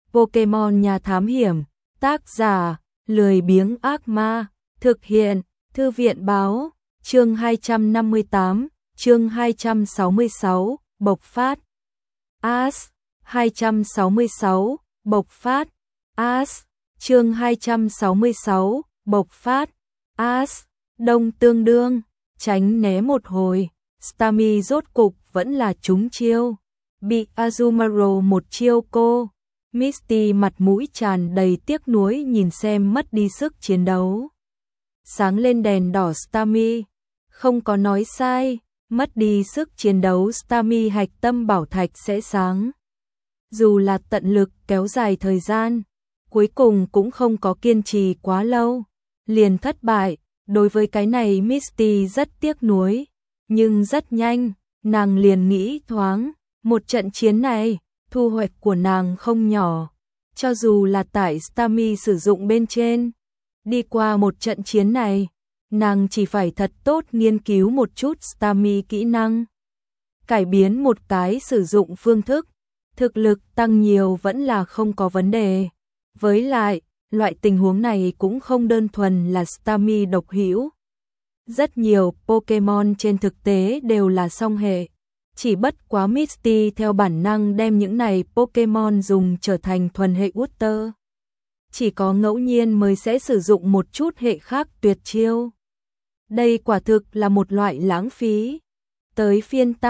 Pokemon Nhà Thám Hiểm, tác giả, Lười Biếng Ác Ma, thực hiện, Thư viện Báo, chương 258, chương 266, bộc phát. As, 266, bộc phát. As, chương 266, bộc phát. As, đông tương đương, tránh né một hồi, Starmie rốt cục vẫn là trúng chiêu. Bị Azumarill một chiêu cô. Misty mặt mũi tràn đầy tiếc nuối nhìn xem mất đi sức chiến đấu. Sáng lên đèn đỏ Starmie, không có nói sai, mất đi sức chiến đấu Starmie hạch tâm bảo thạch sẽ sáng. Dù là tận lực kéo dài thời gian, cuối cùng cũng không có kiên trì quá lâu, liền thất bại. Đối với cái này Misty rất tiếc nuối, nhưng rất nhanh, nàng liền nghĩ thoáng, một trận chiến này, thu hoạch của nàng không nhỏ, cho dù là tại Starmie sử dụng bên trên. Đi qua một trận chiến này, nàng chỉ phải thật tốt nghiên cứu một chút Starmie kỹ năng, cải biến một cái sử dụng phương thức, thực lực tăng nhiều vẫn là không có vấn đề. Với lại, loại tình huống này cũng không đơn thuần là Starmie độc hữu. Rất nhiều Pokemon trên thực tế đều là song hệ, chỉ bất quá Misty theo bản năng đem những này Pokemon dùng trở thành thuần hệ Water. Chỉ có ngẫu nhiên mới sẽ sử dụng một chút hệ khác tuyệt chiêu. Đây quả thực là một loại lãng phí. Tới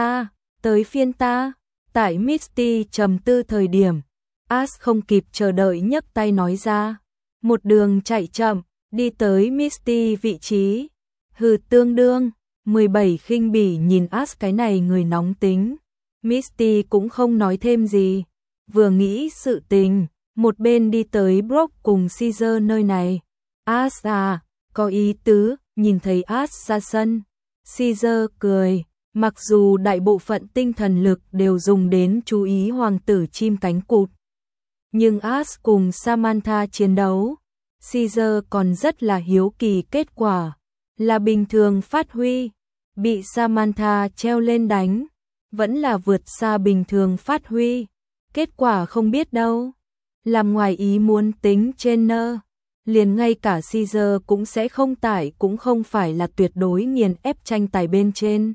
phiên ta, tại Misty trầm tư thời điểm, Ash không kịp chờ đợi nhấc tay nói ra. Một đường chạy chậm, đi tới Misty vị trí. Hừ tương đương, 17 khinh bỉ nhìn Ash cái này người nóng tính. Misty cũng không nói thêm gì. Vừa nghĩ sự tình, một bên đi tới Brock cùng Caesar nơi này. Ash à, có ý tứ, nhìn thấy Ash ra sân. Caesar cười, mặc dù đại bộ phận tinh thần lực đều dùng đến chú ý hoàng tử chim cánh cụt. Nhưng Ash cùng Samantha chiến đấu, Caesar còn rất là hiếu kỳ kết quả, là bình thường phát huy, bị Samantha treo lên đánh, vẫn là vượt xa bình thường phát huy, kết quả không biết đâu, làm ngoài ý muốn tính trainer, liền ngay cả Caesar cũng sẽ không tải cũng không phải là tuyệt đối nghiền ép tranh tài bên trên.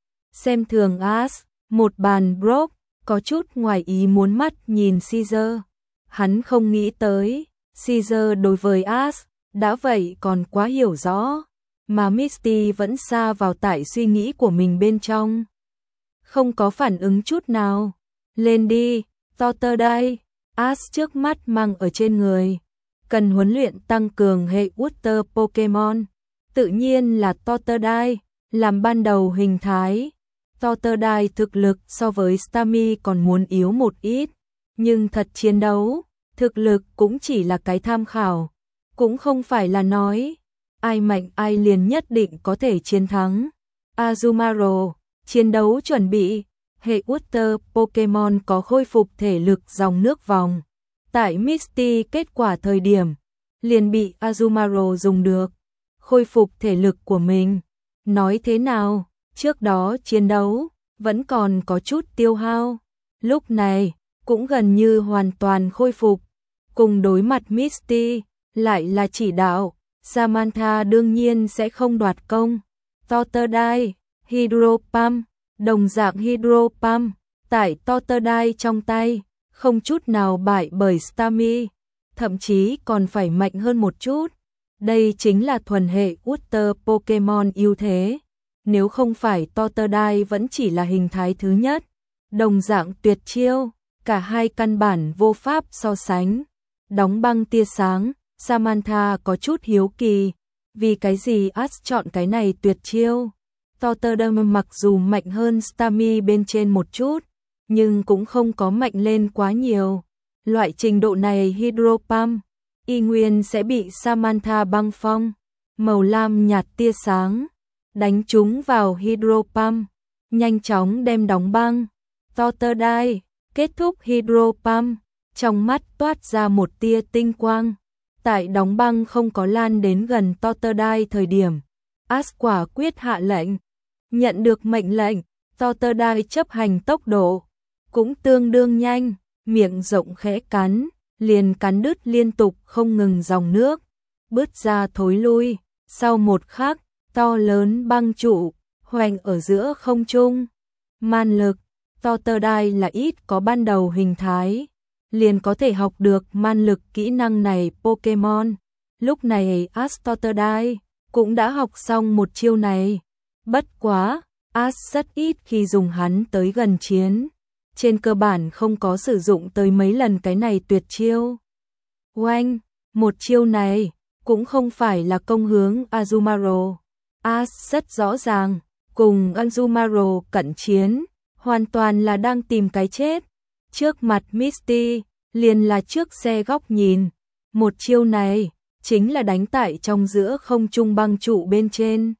Xem thường Ash, một bàn Brock, có chút ngoài ý muốn mắt nhìn Caesar. Hắn không nghĩ tới, Caesar đối với Ash, đã vậy còn quá hiểu rõ, mà Misty vẫn xa vào tại suy nghĩ của mình bên trong. Không có phản ứng chút nào. Lên đi, Totodile, Ash trước mắt mang ở trên người. Cần huấn luyện tăng cường hệ Water Pokemon. Tự nhiên là Totodile, làm ban đầu hình thái. Totodile thực lực so với Starmie còn muốn yếu một ít. Nhưng thật chiến đấu, thực lực cũng chỉ là cái tham khảo, cũng không phải là nói ai mạnh ai liền nhất định có thể chiến thắng. Azumarill, chiến đấu chuẩn bị, hệ Water Pokemon có khôi phục thể lực dòng nước vòng. Tại Misty kết quả thời điểm, liền bị Azumarill dùng được, khôi phục thể lực của mình. Nói thế nào, trước đó chiến đấu, vẫn còn có chút tiêu hao, lúc này cũng gần như hoàn toàn khôi phục. Cùng đối mặt Misty, lại là chỉ đạo, Samantha đương nhiên sẽ không đoạt công. Totodile, Hydro Pump, đồng dạng Hydro Pump, tại Totodile trong tay, không chút nào bại bởi Starmie, thậm chí còn phải mạnh hơn một chút. Đây chính là thuần hệ Water Pokemon ưu thế. Nếu không phải Totodile vẫn chỉ là hình thái thứ nhất, đồng dạng tuyệt chiêu, cả hai căn bản vô pháp so sánh. Đóng băng tia sáng, Samantha có chút hiếu kỳ, vì cái gì Ash chọn cái này tuyệt chiêu. Totodile mặc dù mạnh hơn Starmie bên trên một chút, nhưng cũng không có mạnh lên quá nhiều. Loại trình độ này Hydro Pump, y nguyên sẽ bị Samantha băng phong. Màu lam nhạt tia sáng, đánh trúng vào Hydro Pump, nhanh chóng đem đóng băng. Totodile, kết thúc Hydro Pump, trong mắt toát ra một tia tinh quang. Tại đóng băng không có lan đến gần Totodile thời điểm, Ash quả quyết hạ lệnh. Nhận được mệnh lệnh, Totodile chấp hành tốc độ cũng tương đương nhanh, miệng rộng khẽ cắn, liền cắn đứt liên tục không ngừng dòng nước, bứt ra thối lui. Sau một khắc, to lớn băng trụ hoành ở giữa không trung. Man lực, Totodile là ít có ban đầu hình thái, liền có thể học được man lực kỹ năng này Pokemon. Lúc này Ash Totodile cũng đã học xong một chiêu này. Bất quá, Ash rất ít khi dùng hắn tới gần chiến. Trên cơ bản không có sử dụng tới mấy lần cái này tuyệt chiêu. Oanh, một chiêu này cũng không phải là công hướng Azumarill. Ash rất rõ ràng, cùng Azumarill cận chiến, hoàn toàn là đang tìm cái chết. Trước mặt Misty, liền là trước xe góc nhìn. Một chiêu này, chính là đánh tại trong giữa không trung băng trụ bên trên.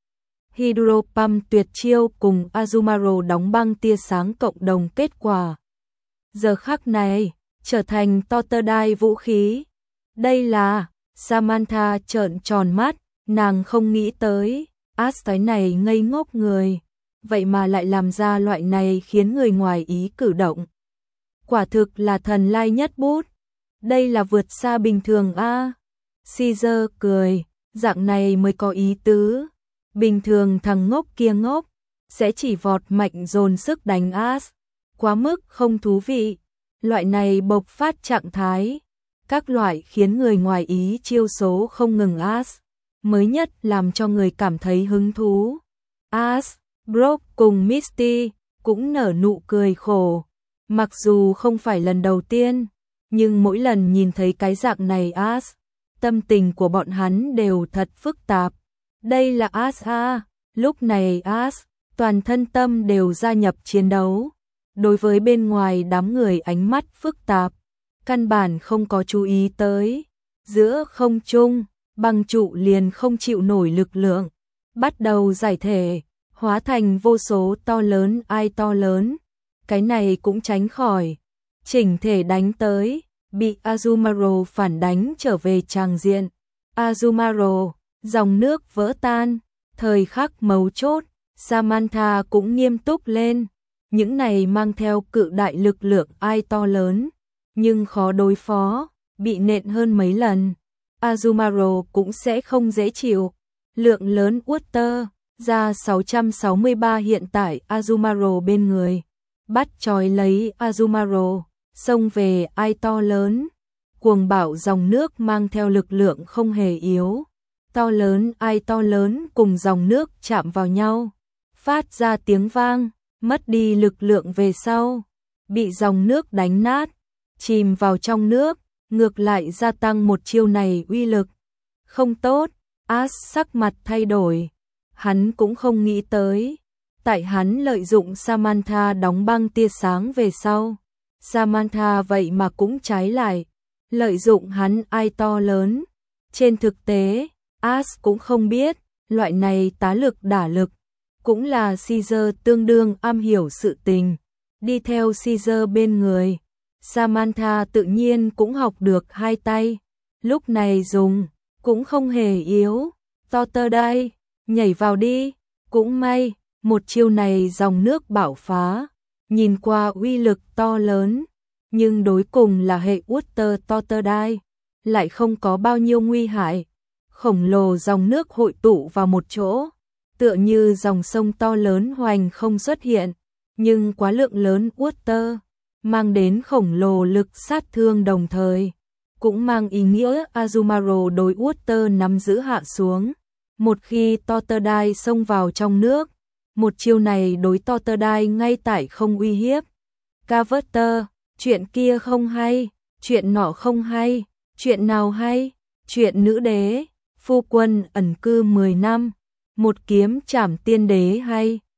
Hydro Pump tuyệt chiêu cùng Azumarill đóng băng tia sáng cộng đồng kết quả. Giờ khắc này, trở thành Totodile vũ khí. Đây là, Samantha trợn tròn mắt, nàng không nghĩ tới, Ash cái này ngây ngốc người. Vậy mà lại làm ra loại này khiến người ngoài ý cử động. Quả thực là thần lai nhất bút. Đây là vượt xa bình thường a. Caesar cười, dạng này mới có ý tứ. Bình thường thằng ngốc kia ngốc, sẽ chỉ vọt mạnh dồn sức đánh Ash. Quá mức không thú vị. Loại này bộc phát trạng thái. Các loại khiến người ngoài ý chiêu số không ngừng Ash. Mới nhất làm cho người cảm thấy hứng thú. Ash, Brock cùng Misty cũng nở nụ cười khổ. Mặc dù không phải lần đầu tiên, nhưng mỗi lần nhìn thấy cái dạng này Ash, tâm tình của bọn hắn đều thật phức tạp. Đây là Ash a, lúc này Ash, toàn thân tâm đều gia nhập chiến đấu. Đối với bên ngoài đám người ánh mắt phức tạp, căn bản không có chú ý tới. Giữa không trung, băng trụ liền không chịu nổi lực lượng, bắt đầu giải thể, hóa thành vô số to lớn ai to lớn. Cái này cũng tránh khỏi. Chỉnh thể đánh tới, bị Azumarill phản đánh trở về tràng diện. Azumarill, dòng nước vỡ tan, thời khắc mấu chốt, Samantha cũng nghiêm túc lên. Những này mang theo cự đại lực lượng ai to lớn, nhưng khó đối phó, bị nện hơn mấy lần. Azumarill cũng sẽ không dễ chịu. Lượng lớn Water, ra 663 hiện tại Azumarill bên người. Bắt chói lấy Azumarill, xông về ai to lớn. Cuồng bạo dòng nước mang theo lực lượng không hề yếu. To lớn ai to lớn cùng dòng nước chạm vào nhau, phát ra tiếng vang, mất đi lực lượng về sau, bị dòng nước đánh nát, chìm vào trong nước, ngược lại gia tăng một chiêu này uy lực. Không tốt, Ash sắc mặt thay đổi, hắn cũng không nghĩ tới. Tại hắn lợi dụng Samantha đóng băng tia sáng về sau, Samantha vậy mà cũng trái lại, lợi dụng hắn ai to lớn. Trên thực tế, Ash cũng không biết, loại này tá lực đả lực, cũng là Caesar tương đương am hiểu sự tình. Đi theo Caesar bên người, Samantha tự nhiên cũng học được hai tay. Lúc này dùng, cũng không hề yếu. Totodile, nhảy vào đi. Cũng may, một chiêu này dòng nước bạo phá, nhìn qua uy lực to lớn, nhưng đối cùng là hệ Water Totodile, lại không có bao nhiêu nguy hại. Khổng lồ dòng nước hội tụ vào một chỗ, tựa như dòng sông to lớn hoành không xuất hiện, nhưng quá lượng lớn Water, mang đến khổng lồ lực sát thương đồng thời, cũng mang ý nghĩa Azumarill đối Water nắm giữ hạ xuống. Một khi Totodile xông vào trong nước, một chiêu này đối Totodile ngay tại không uy hiếp. Carver, chuyện kia không hay, chuyện nọ không hay, chuyện nào hay, chuyện nữ đế, phu quân ẩn cư 10 năm, một kiếm trảm tiên đế hay.